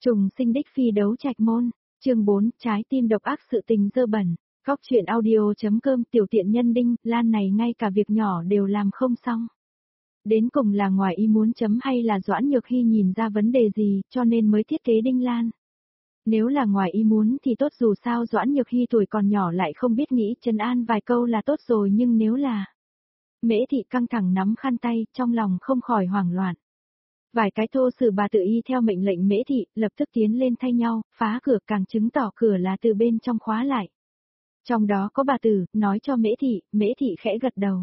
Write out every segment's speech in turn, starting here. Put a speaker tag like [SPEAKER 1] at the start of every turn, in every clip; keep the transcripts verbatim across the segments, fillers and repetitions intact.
[SPEAKER 1] Trùng sinh đích phi đấu trạch môn, chương bốn, trái tim độc ác sự tình dơ bẩn. Góc truyện audio.com tiểu tiện nhân Đinh Lan này ngay cả việc nhỏ đều làm không xong. Đến cùng là ngoài ý muốn chấm hay là Doãn Nhược Hy nhìn ra vấn đề gì cho nên mới thiết kế Đinh Lan. Nếu là ngoài ý muốn thì tốt, dù sao Doãn Nhược Hy tuổi còn nhỏ lại không biết nghĩ trấn an vài câu là tốt rồi, nhưng nếu là... Mễ Thị căng thẳng nắm khăn tay, trong lòng không khỏi hoảng loạn. Vài cái thô sử bà tự y theo mệnh lệnh Mễ Thị, lập tức tiến lên thay nhau, phá cửa, càng chứng tỏ cửa là từ bên trong khóa lại. Trong đó có bà tử, nói cho Mễ Thị, Mễ Thị khẽ gật đầu.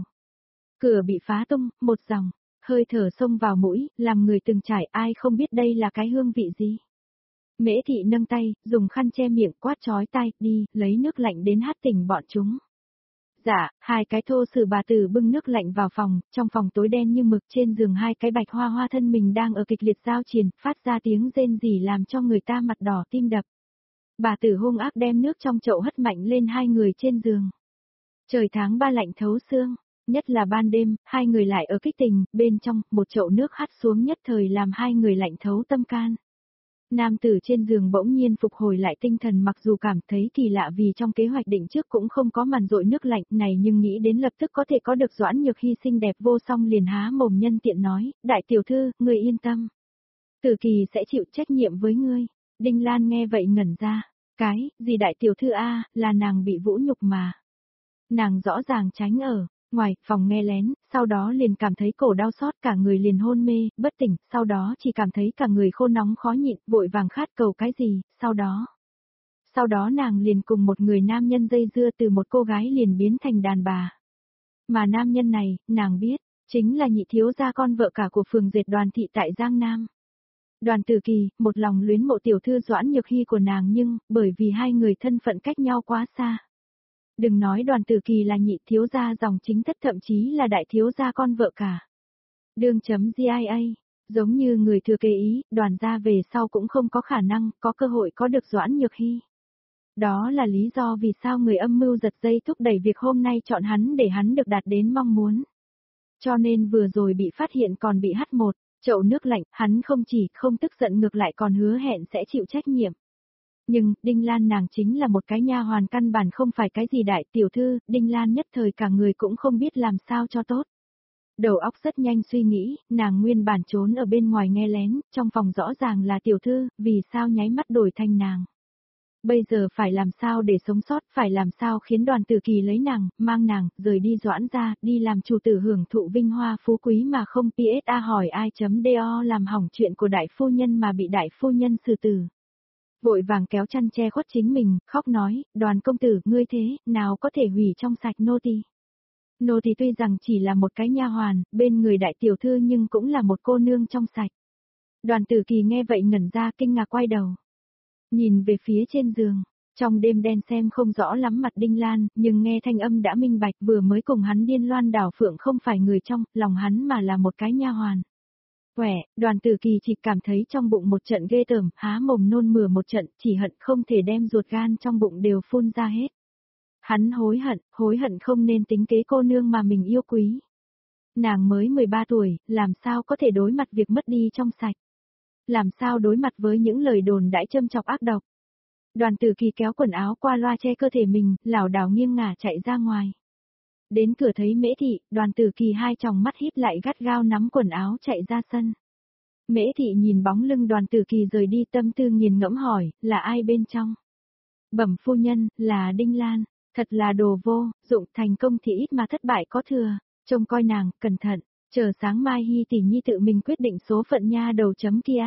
[SPEAKER 1] Cửa bị phá tung, một dòng, hơi thở xông vào mũi, làm người từng trải, ai không biết đây là cái hương vị gì. Mễ Thị nâng tay, dùng khăn che miệng, quát chói tai, đi, lấy nước lạnh đến hắt tỉnh bọn chúng. Dạ, hai cái thô sử bà tử bưng nước lạnh vào phòng, trong phòng tối đen như mực, trên giường hai cái bạch hoa hoa thân mình đang ở kịch liệt giao triền, phát ra tiếng rên rỉ làm cho người ta mặt đỏ tim đập. Bà tử hung ác đem nước trong chậu hất mạnh lên hai người trên giường. Trời tháng ba lạnh thấu xương, nhất là ban đêm, hai người lại ở kích tình, bên trong, một chậu nước hắt xuống nhất thời làm hai người lạnh thấu tâm can. Nam tử trên giường bỗng nhiên phục hồi lại tinh thần, mặc dù cảm thấy kỳ lạ vì trong kế hoạch định trước cũng không có màn dội nước lạnh này, nhưng nghĩ đến lập tức có thể có được Doãn Nhược Hy xinh đẹp vô song liền há mồm nhân tiện nói, đại tiểu thư, ngươi yên tâm. Tử Kỳ sẽ chịu trách nhiệm với ngươi. Đinh Lan nghe vậy ngẩn ra, cái, gì đại tiểu thư a, là nàng bị vũ nhục mà. Nàng rõ ràng tránh ở ngoài phòng nghe lén, sau đó liền cảm thấy cổ đau xót, cả người liền hôn mê, bất tỉnh, sau đó chỉ cảm thấy cả người khô nóng khó nhịn, vội vàng khát cầu cái gì, sau đó. Sau đó nàng liền cùng một người nam nhân dây dưa, từ một cô gái liền biến thành đàn bà. Mà nam nhân này, nàng biết, chính là nhị thiếu gia con vợ cả của phường dệt Đoàn thị tại Giang Nam. Đoàn Tử Kỳ, một lòng luyến mộ tiểu thư Doãn Nhược Hy của nàng, nhưng, bởi vì hai người thân phận cách nhau quá xa. Đừng nói Đoàn Tử Kỳ là nhị thiếu gia dòng chính thất, thậm chí là đại thiếu gia con vợ cả. Đương chấm giê i a, giống như người thừa kế ý, Đoàn gia về sau cũng không có khả năng, có cơ hội có được Doãn Nhược Hy. Đó là lý do vì sao người âm mưu giật dây thúc đẩy việc hôm nay chọn hắn để hắn được đạt đến mong muốn. Cho nên vừa rồi bị phát hiện còn bị hắt một chậu nước lạnh, hắn không chỉ không tức giận, ngược lại còn hứa hẹn sẽ chịu trách nhiệm. Nhưng, Đinh Lan nàng chính là một cái nha hoàn, căn bản không phải cái gì đại tiểu thư, Đinh Lan nhất thời cả người cũng không biết làm sao cho tốt. Đầu óc rất nhanh suy nghĩ, nàng nguyên bản trốn ở bên ngoài nghe lén, trong phòng rõ ràng là tiểu thư, vì sao nháy mắt đổi thành nàng. Bây giờ phải làm sao để sống sót, phải làm sao khiến Đoàn Tử Kỳ lấy nàng, mang nàng, rời đi Doãn gia, đi làm chủ tử hưởng thụ vinh hoa phú quý mà không pê ét a hỏi ai.do làm hỏng chuyện của đại phu nhân mà bị đại phu nhân xử tử. Vội vàng kéo chăn che khuất chính mình, khóc nói, Đoàn công tử, ngươi thế, nào có thể hủy trong sạch nô tỳ. Nô tỳ tuy rằng chỉ là một cái nha hoàn, bên người đại tiểu thư, nhưng cũng là một cô nương trong sạch. Đoàn Tử Kỳ nghe vậy ngẩn ra, kinh ngạc quay đầu. Nhìn về phía trên giường, trong đêm đen xem không rõ lắm mặt Đinh Lan, nhưng nghe thanh âm đã minh bạch, vừa mới cùng hắn điên loan đảo phượng không phải người trong lòng hắn mà là một cái nha hoàn. Quẻ, Đoàn Tử Kỳ chỉ cảm thấy trong bụng một trận ghê tởm, há mồm nôn mửa một trận, chỉ hận không thể đem ruột gan trong bụng đều phun ra hết. Hắn hối hận, hối hận không nên tính kế cô nương mà mình yêu quý. Nàng mới mười ba tuổi, làm sao có thể đối mặt việc mất đi trong sạch. Làm sao đối mặt với những lời đồn đãi châm chọc ác độc. Đoàn Tử Kỳ kéo quần áo qua loa che cơ thể mình, lảo đảo nghiêng ngả chạy ra ngoài. Đến cửa thấy Mễ Thị, Đoàn Tử Kỳ hai tròng mắt híp lại gắt gao nắm quần áo chạy ra sân. Mễ Thị nhìn bóng lưng Đoàn Tử Kỳ rời đi, tâm tư nghiền ngẫm hỏi, là ai bên trong? Bẩm phu nhân, là Đinh Lan, thật là đồ vô dụng, thành công thì ít mà thất bại có thừa, trông coi nàng, cẩn thận, chờ sáng mai Hy tỷ nhi tự mình quyết định số phận nha đầu chấm kia.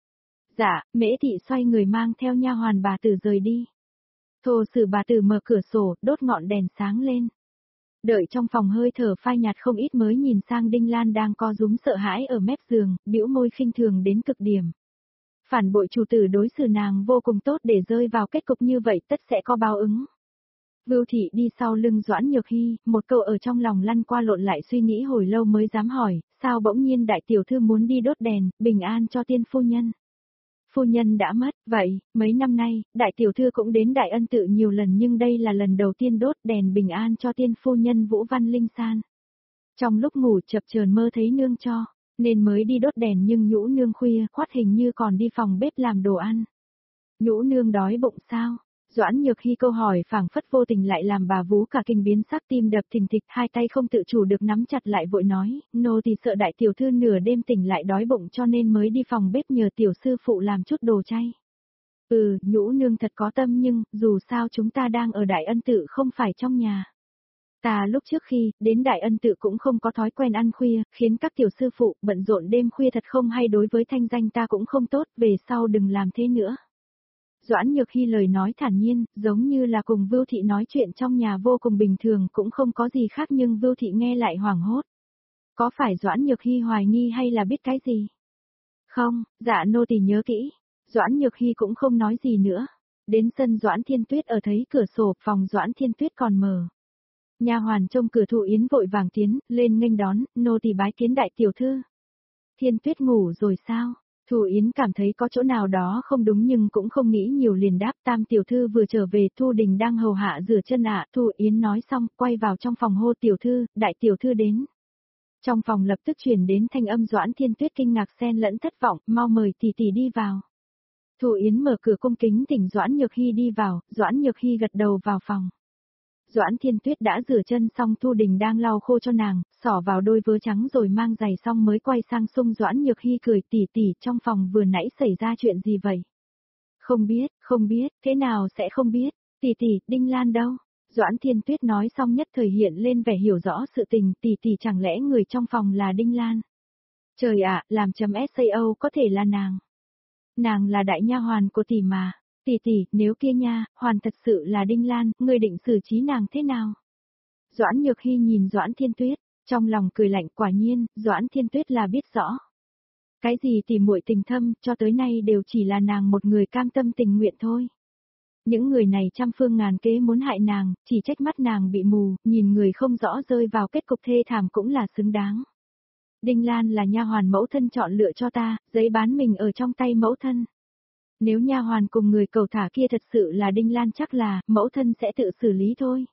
[SPEAKER 1] Dạ, Mễ Thị xoay người mang theo nha hoàn bà tử rời đi. Thô sử bà tử mở cửa sổ, đốt ngọn đèn sáng lên. Đợi trong phòng hơi thở phai nhạt không ít mới nhìn sang Đinh Lan đang co rúm sợ hãi ở mép giường, bĩu môi khinh thường đến cực điểm. Phản bội chủ tử đối xử nàng vô cùng tốt, để rơi vào kết cục như vậy tất sẽ có báo ứng. Vưu Thị đi sau lưng Doãn Nhược Hy, một câu ở trong lòng lăn qua lộn lại suy nghĩ hồi lâu mới dám hỏi, sao bỗng nhiên đại tiểu thư muốn đi đốt đèn, bình an cho tiên phu nhân. Phu nhân đã mất, vậy, mấy năm nay, đại tiểu thư cũng đến Đại Ân Tự nhiều lần, nhưng đây là lần đầu tiên đốt đèn bình an cho tiên phu nhân Vũ Văn Linh San. Trong lúc ngủ chập chờn mơ thấy nương cho Nên mới đi đốt đèn nhưng Nhũ Nương khuya khoắt hình như còn đi phòng bếp làm đồ ăn. Nhũ Nương đói bụng sao? Doãn Nhược Hy câu hỏi phảng phất vô tình lại làm bà Vú cả kinh biến sắc, tim đập thình thịch, hai tay không tự chủ được nắm chặt lại vội nói, nô thì sợ đại tiểu thư nửa đêm tỉnh lại đói bụng cho nên mới đi phòng bếp nhờ tiểu sư phụ làm chút đồ chay. Ừ, Nhũ Nương thật có tâm nhưng, dù sao chúng ta đang ở Đại Ân Tự không phải trong nhà. Ta lúc trước khi đến Đại Ân Tự cũng không có thói quen ăn khuya, khiến các tiểu sư phụ bận rộn đêm khuya thật không hay, đối với thanh danh ta cũng không tốt, về sau đừng làm thế nữa. Doãn Nhược Hy lời nói thản nhiên, giống như là cùng Vưu Thị nói chuyện trong nhà vô cùng bình thường, cũng không có gì khác, nhưng Vưu Thị nghe lại hoảng hốt. Có phải Doãn Nhược Hy hoài nghi hay là biết cái gì? Không, dạ nô tỳ nhớ kỹ. Doãn Nhược Hy cũng không nói gì nữa. Đến sân Doãn Thiên Tuyết ở thấy cửa sổ phòng Doãn Thiên Tuyết còn mở. Nha hoàn trông cửa Thụ Yến vội vàng tiến lên nghênh đón, nô tỳ bái kiến đại tiểu thư. Thiên Tuyết ngủ rồi sao? Thụ Yến cảm thấy có chỗ nào đó không đúng nhưng cũng không nghĩ nhiều liền đáp, tam tiểu thư vừa trở về, Thu Đình đang hầu hạ rửa chân ạ. À. Thụ Yến nói xong quay vào trong phòng hô tiểu thư, đại tiểu thư đến. Trong phòng lập tức truyền đến thanh âm Doãn Thiên Tuyết kinh ngạc xen lẫn thất vọng, mau mời tỷ tỷ đi vào. Thụ Yến mở cửa cung kính thỉnh Doãn Nhược Hy đi vào, Doãn Nhược Hy gật đầu vào phòng. Doãn Thiên Tuyết đã rửa chân xong, Thu Đình đang lau khô cho nàng, xỏ vào đôi vớ trắng rồi mang giày xong mới quay sang xung Doãn Nhược Hy cười, tỷ tỷ, trong phòng vừa nãy xảy ra chuyện gì vậy? Không biết, không biết, thế nào sẽ không biết, tỷ tỷ, Đinh Lan đâu? Doãn Thiên Tuyết nói xong nhất thời hiện lên vẻ hiểu rõ sự tình, tỷ tỷ chẳng lẽ người trong phòng là Đinh Lan? Trời ạ, làm chấm sao có thể là nàng. Nàng là đại nha hoàn của tỷ mà. Tỷ tỷ, nếu kia nha, hoàn thật sự là Đinh Lan, ngươi định xử trí nàng thế nào? Doãn Nhược Hy nhìn Doãn Thiên Tuyết, trong lòng cười lạnh, quả nhiên, Doãn Thiên Tuyết là biết rõ. Cái gì tỉ muội tình thâm, cho tới nay đều chỉ là nàng một người cam tâm tình nguyện thôi. Những người này trăm phương ngàn kế muốn hại nàng, chỉ trách mắt nàng bị mù, nhìn người không rõ rơi vào kết cục thê thảm cũng là xứng đáng. Đinh Lan là nha hoàn mẫu thân chọn lựa cho ta, giấy bán mình ở trong tay mẫu thân. Nếu nha hoàn cùng người cầu thả kia thật sự là Đinh Lan chắc là, mẫu thân sẽ tự xử lý thôi.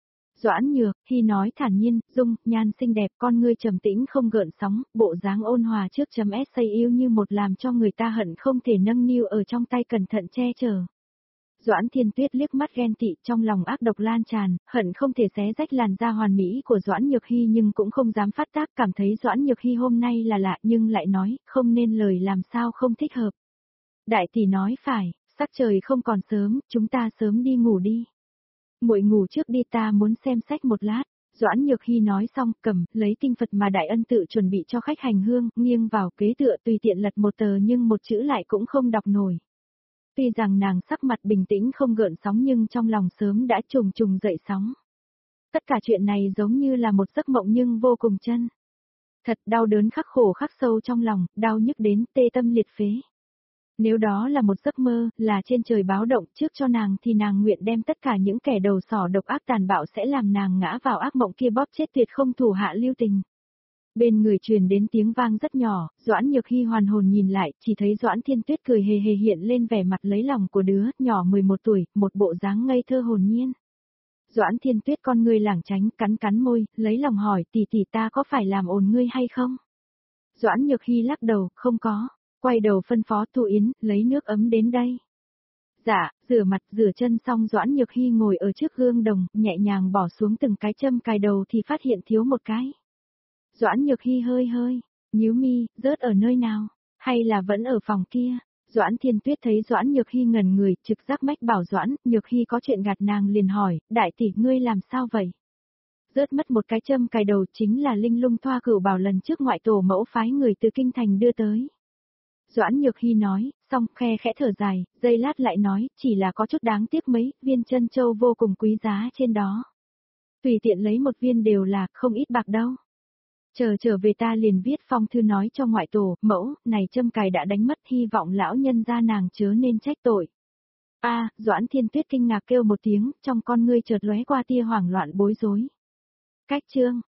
[SPEAKER 1] Doãn Nhược Hy nói thản nhiên, dung, nhan xinh đẹp, con ngươi trầm tĩnh không gợn sóng, bộ dáng ôn hòa trước chấm sao yêu như một làm cho người ta hận không thể nâng niu ở trong tay cẩn thận che chở. Doãn Thiên Tuyết liếc mắt ghen tị, trong lòng ác độc lan tràn, hận không thể xé rách làn da hoàn mỹ của Doãn Nhược Hy nhưng cũng không dám phát tác, cảm thấy Doãn Nhược Hy hôm nay là lạ nhưng lại nói, không nên lời làm sao không thích hợp. Đại tỷ nói phải, sắc trời không còn sớm, chúng ta sớm đi ngủ đi. Muội ngủ trước đi, ta muốn xem sách một lát. Doãn Nhược Hy nói xong, cầm, lấy kinh Phật mà Đại Ân Tự chuẩn bị cho khách hành hương, nghiêng vào kế tựa tùy tiện lật một tờ nhưng một chữ lại cũng không đọc nổi. Tuy rằng nàng sắc mặt bình tĩnh không gợn sóng nhưng trong lòng sớm đã trùng trùng dậy sóng. Tất cả chuyện này giống như là một giấc mộng nhưng vô cùng chân. Thật đau đớn khắc khổ khắc sâu trong lòng, đau nhức đến tê tâm liệt phế. Nếu đó là một giấc mơ, là trên trời báo động trước cho nàng thì nàng nguyện đem tất cả những kẻ đầu sỏ độc ác tàn bạo sẽ làm nàng ngã vào ác mộng kia bóp chết tuyệt không thủ hạ lưu tình. Bên người truyền đến tiếng vang rất nhỏ, Doãn Nhược Hy hoàn hồn nhìn lại, chỉ thấy Doãn Thiên Tuyết cười hề hề hiện lên vẻ mặt lấy lòng của đứa nhỏ mười một tuổi, một bộ dáng ngây thơ hồn nhiên. Doãn Thiên Tuyết con ngươi lảng tránh, cắn cắn môi, lấy lòng hỏi, tỷ tỷ ta có phải làm ồn ngươi hay không? Doãn Nhược Hy lắc đầu, không có. Quay đầu phân phó Thu Yến, lấy nước ấm đến đây. Dạ, rửa mặt, rửa chân xong Doãn Nhược Hy ngồi ở trước gương đồng, nhẹ nhàng bỏ xuống từng cái châm cài đầu thì phát hiện thiếu một cái. Doãn Nhược Hy hơi hơi, nhíu mi, rớt ở nơi nào, hay là vẫn ở phòng kia. Doãn Thiên Tuyết thấy Doãn Nhược Hy ngẩn người, trực giác mách bảo Doãn, Nhược Hy có chuyện gạt nàng liền hỏi, đại tỷ ngươi làm sao vậy? Rớt mất một cái châm cài đầu chính là linh lung thoa cửu bảo lần trước ngoại tổ mẫu phái người từ kinh thành đưa tới. Doãn Nhược Hy nói, xong khe khẽ thở dài, giây lát lại nói, chỉ là có chút đáng tiếc mấy, viên chân châu vô cùng quý giá trên đó. Tùy tiện lấy một viên đều là, không ít bạc đâu. Chờ trở về ta liền viết phong thư nói cho ngoại tổ, mẫu, này châm cài đã đánh mất, hy vọng lão nhân gia nàng chớ nên trách tội. A, à, Doãn Thiên Tuyết kinh ngạc kêu một tiếng, trong con ngươi chợt lóe qua tia hoảng loạn bối rối. Cách chương